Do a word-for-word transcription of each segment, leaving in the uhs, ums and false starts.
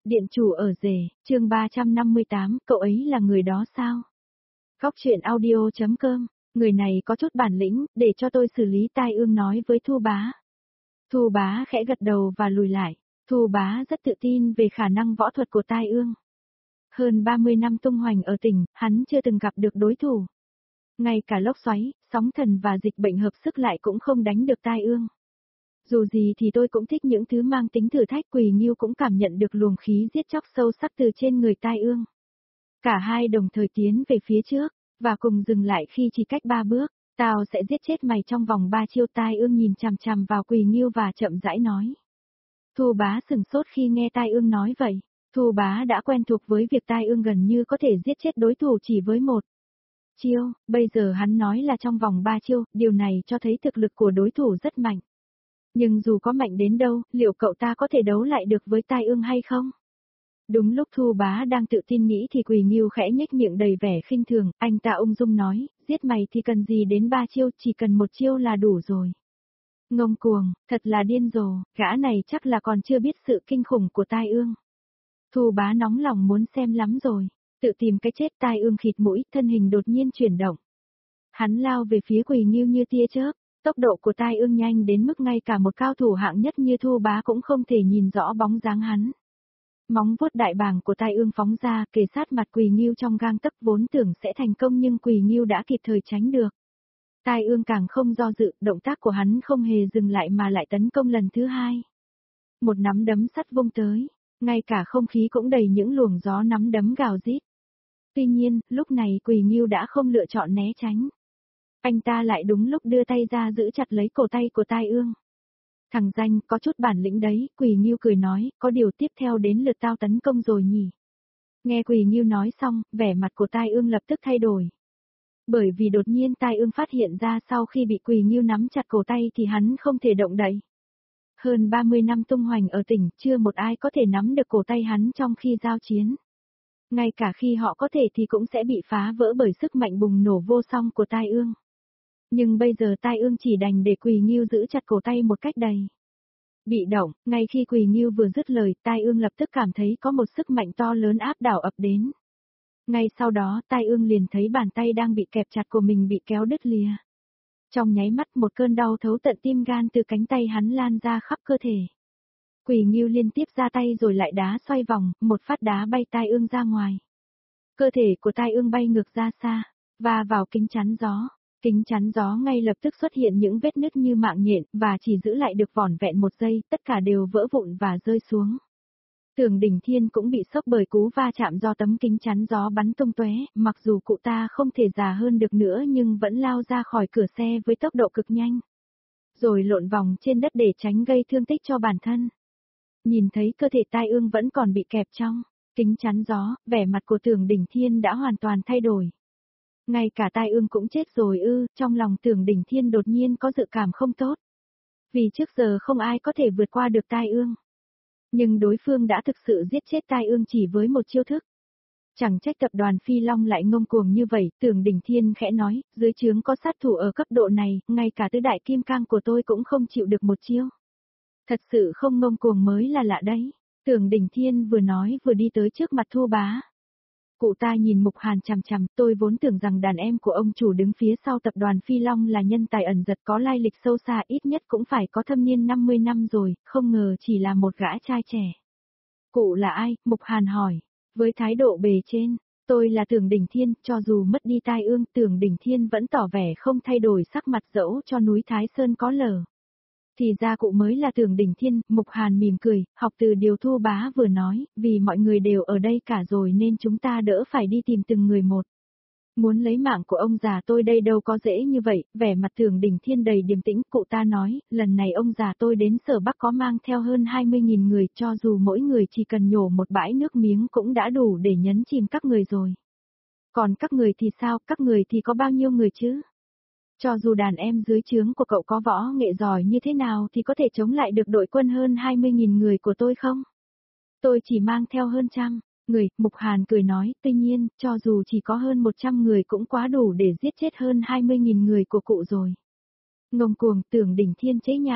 Điện chủ ở rể, chương ba trăm năm mươi tám, cậu ấy là người đó sao? Góc truyện audio chấm com, người này có chút bản lĩnh, để cho tôi xử lý. Tai Ương nói với Thu Bá. Thu Bá khẽ gật đầu và lùi lại. Thu Bá rất tự tin về khả năng võ thuật của Tai Ương. Hơn ba mươi năm tung hoành ở tỉnh, hắn chưa từng gặp được đối thủ. Ngay cả lốc xoáy, sóng thần và dịch bệnh hợp sức lại cũng không đánh được Tai Ương. Dù gì thì tôi cũng thích những thứ mang tính thử thách. Quỳ Nghiêu cũng cảm nhận được luồng khí giết chóc sâu sắc từ trên người Tai Ương. Cả hai đồng thời tiến về phía trước, và cùng dừng lại khi chỉ cách ba bước. Tao sẽ giết chết mày trong vòng ba chiêu. Tai Ương nhìn chằm chằm vào Quỳ Nghiêu và chậm rãi nói. Thu Bá sừng sốt khi nghe Tai Ương nói vậy. Thu Bá đã quen thuộc với việc Tai Ương gần như có thể giết chết đối thủ chỉ với một chiêu, bây giờ hắn nói là trong vòng ba chiêu, điều này cho thấy thực lực của đối thủ rất mạnh. Nhưng dù có mạnh đến đâu, liệu cậu ta có thể đấu lại được với Tai Ương hay không? Đúng lúc Thu Bá đang tự tin nghĩ thì Quỳ Nghiêu khẽ nhếch miệng đầy vẻ khinh thường, anh ta ung dung nói, giết mày thì cần gì đến ba chiêu, chỉ cần một chiêu là đủ rồi. Ngông cuồng, thật là điên rồ, gã này chắc là còn chưa biết sự kinh khủng của Tai Ương. Thu Bá nóng lòng muốn xem lắm rồi, tự tìm cái chết. Tai Ương khịt mũi, thân hình đột nhiên chuyển động. Hắn lao về phía Quỳ Nghiêu như tia chớp. Tốc độ của Tai Ương nhanh đến mức ngay cả một cao thủ hạng nhất như Thu Bá cũng không thể nhìn rõ bóng dáng hắn. Móng vuốt đại bàng của Tai Ương phóng ra, kề sát mặt Quỳ Nghiêu trong gang tấc, vốn tưởng sẽ thành công nhưng Quỳ Nghiêu đã kịp thời tránh được. Tai Ương càng không do dự, động tác của hắn không hề dừng lại mà lại tấn công lần thứ hai. Một nắm đấm sắt vung tới, ngay cả không khí cũng đầy những luồng gió nắm đấm gào rít. Tuy nhiên, lúc này Quỳ Nghiêu đã không lựa chọn né tránh. Anh ta lại đúng lúc đưa tay ra giữ chặt lấy cổ tay của Tai Ương. Thằng danh, có chút bản lĩnh đấy. Quỳ Nghiêu cười nói, có điều tiếp theo đến lượt tao tấn công rồi nhỉ. Nghe Quỳ Nghiêu nói xong, vẻ mặt của Tai Ương lập tức thay đổi. Bởi vì đột nhiên Tai Ương phát hiện ra sau khi bị Quỳ Nghiêu nắm chặt cổ tay thì hắn không thể động đậy. Hơn ba mươi năm tung hoành ở tỉnh, chưa một ai có thể nắm được cổ tay hắn trong khi giao chiến. Ngay cả khi họ có thể thì cũng sẽ bị phá vỡ bởi sức mạnh bùng nổ vô song của Tai Ương. Nhưng bây giờ Tai Ương chỉ đành để Quỳ Nghiêu giữ chặt cổ tay một cách đầy bị động. Ngay khi Quỳ Nghiêu vừa dứt lời, Tai Ương lập tức cảm thấy có một sức mạnh to lớn áp đảo ập đến. Ngay sau đó, Tai Ương liền thấy bàn tay đang bị kẹp chặt của mình bị kéo đứt lìa. Trong nháy mắt, một cơn đau thấu tận tim gan từ cánh tay hắn lan ra khắp cơ thể. Quỳ Nghiêu liên tiếp ra tay rồi lại đá xoay vòng, một phát đá bay Tai Ương ra ngoài. Cơ thể của Tai Ương bay ngược ra xa, và vào kính chắn gió. Kính chắn gió ngay lập tức xuất hiện những vết nứt như mạng nhện, và chỉ giữ lại được vỏn vẹn một giây, tất cả đều vỡ vụn và rơi xuống. Tưởng Đỉnh Thiên cũng bị sốc bởi cú va chạm do tấm kính chắn gió bắn tung tóe, mặc dù cụ ta không thể già hơn được nữa nhưng vẫn lao ra khỏi cửa xe với tốc độ cực nhanh. Rồi lộn vòng trên đất để tránh gây thương tích cho bản thân. Nhìn thấy cơ thể Tai Ương vẫn còn bị kẹp trong kính chắn gió, vẻ mặt của Tưởng Đỉnh Thiên đã hoàn toàn thay đổi. Ngay cả Tai Ương cũng chết rồi ư, trong lòng Tưởng Đỉnh Thiên đột nhiên có dự cảm không tốt. Vì trước giờ không ai có thể vượt qua được Tai Ương. Nhưng đối phương đã thực sự giết chết Tai Ương chỉ với một chiêu thức. Chẳng trách tập đoàn Phi Long lại ngông cuồng như vậy. Tưởng Đỉnh Thiên khẽ nói, dưới trướng có sát thủ ở cấp độ này, ngay cả tứ đại kim cang của tôi cũng không chịu được một chiêu. Thật sự không ngông cuồng mới là lạ đấy. Tưởng Đỉnh Thiên vừa nói vừa đi tới trước mặt Thu Bá. Cụ ta nhìn Mục Hàn chằm chằm, tôi vốn tưởng rằng đàn em của ông chủ đứng phía sau tập đoàn Phi Long là nhân tài ẩn giật có lai lịch sâu xa, ít nhất cũng phải có thâm niên năm mươi năm rồi, không ngờ chỉ là một gã trai trẻ. Cụ là ai? Mục Hàn hỏi. Với thái độ bề trên, tôi là Tưởng Đỉnh Thiên, cho dù mất đi Tai Ương, Tưởng Đỉnh Thiên vẫn tỏ vẻ không thay đổi sắc mặt dẫu cho núi Thái Sơn có lở. Thì ra cụ mới là Tưởng Đỉnh Thiên. Mục Hàn mỉm cười, học từ điều Thu Bá vừa nói, vì mọi người đều ở đây cả rồi nên chúng ta đỡ phải đi tìm từng người một. Muốn lấy mạng của ông già tôi đây đâu có dễ như vậy. Vẻ mặt Tưởng Đỉnh Thiên đầy điềm tĩnh, cụ ta nói, lần này ông già tôi đến Sở Bắc có mang theo hơn hai mươi nghìn người, cho dù mỗi người chỉ cần nhổ một bãi nước miếng cũng đã đủ để nhấn chìm các người rồi. Còn các người thì sao, các người thì có bao nhiêu người chứ? Cho dù đàn em dưới trướng của cậu có võ nghệ giỏi như thế nào thì có thể chống lại được đội quân hơn hai mươi nghìn người của tôi không? Tôi chỉ mang theo hơn trăm người. Mục Hàn cười nói, tuy nhiên, cho dù chỉ có hơn một trăm người cũng quá đủ để giết chết hơn hai mươi nghìn người của cụ rồi. Ngông cuồng. Tưởng Đỉnh Thiên chế nhạo.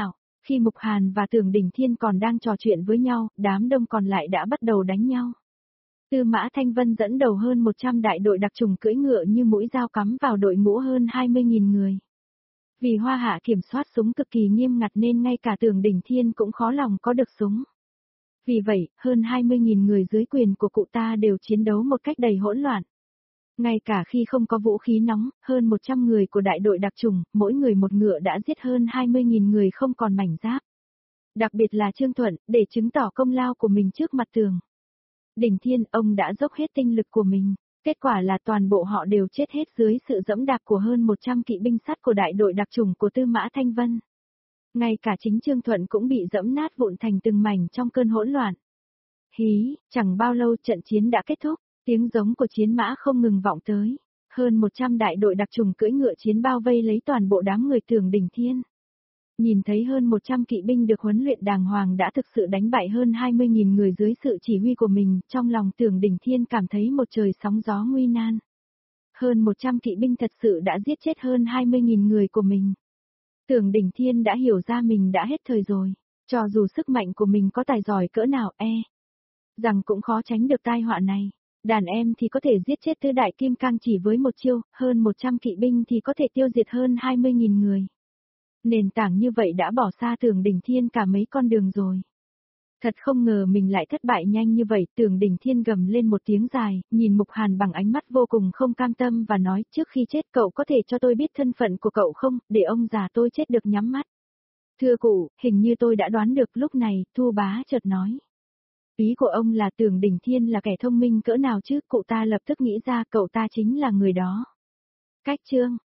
Khi Mục Hàn và Tưởng Đỉnh Thiên còn đang trò chuyện với nhau, đám đông còn lại đã bắt đầu đánh nhau. Tư Mã Thanh Vân dẫn đầu hơn một trăm đại đội đặc chủng cưỡi ngựa như mũi dao cắm vào đội ngũ hơn hai mươi nghìn người. Vì Hoa Hạ kiểm soát súng cực kỳ nghiêm ngặt nên ngay cả Tưởng Đỉnh Thiên cũng khó lòng có được súng. Vì vậy, hơn hai mươi nghìn người dưới quyền của cụ ta đều chiến đấu một cách đầy hỗn loạn. Ngay cả khi không có vũ khí nóng, hơn một trăm người của đại đội đặc chủng, mỗi người một ngựa đã giết hơn hai mươi nghìn người không còn mảnh giáp. Đặc biệt là Trương Thuận, để chứng tỏ công lao của mình trước mặt Tưởng Đỉnh Thiên, ông đã dốc hết tinh lực của mình. Kết quả là toàn bộ họ đều chết hết dưới sự dẫm đạp của hơn một trăm kỵ binh sắt của đại đội đặc chủng của Tư Mã Thanh Vân. Ngay cả chính Trương Thuận cũng bị dẫm nát vụn thành từng mảnh trong cơn hỗn loạn. Hí, chẳng bao lâu trận chiến đã kết thúc, tiếng giống của chiến mã không ngừng vọng tới. Hơn một trăm đại đội đặc chủng cưỡi ngựa chiến bao vây lấy toàn bộ đám người Tưởng Đỉnh Thiên. Nhìn thấy hơn một trăm kỵ binh được huấn luyện đàng hoàng đã thực sự đánh bại hơn hai mươi nghìn người dưới sự chỉ huy của mình, trong lòng Tưởng Đỉnh Thiên cảm thấy một trời sóng gió nguy nan. Hơn một trăm kỵ binh thật sự đã giết chết hơn hai mươi nghìn người của mình. Tưởng Đỉnh Thiên đã hiểu ra mình đã hết thời rồi, cho dù sức mạnh của mình có tài giỏi cỡ nào e, rằng cũng khó tránh được tai họa này. Đàn em thì có thể giết chết tứ đại kim cang chỉ với một chiêu, hơn một trăm kỵ binh thì có thể tiêu diệt hơn hai mươi nghìn người. Nền tảng như vậy đã bỏ xa Tưởng Đỉnh Thiên cả mấy con đường rồi. Thật không ngờ mình lại thất bại nhanh như vậy. Tưởng Đỉnh Thiên gầm lên một tiếng dài, nhìn Mục Hàn bằng ánh mắt vô cùng không cam tâm và nói, trước khi chết cậu có thể cho tôi biết thân phận của cậu không, để ông già tôi chết được nhắm mắt. Thưa cụ, hình như tôi đã đoán được. Lúc này, Thu Bá chợt nói. Ý của ông là Tưởng Đỉnh Thiên là kẻ thông minh cỡ nào chứ? Cụ ta lập tức nghĩ ra cậu ta chính là người đó. Cách chương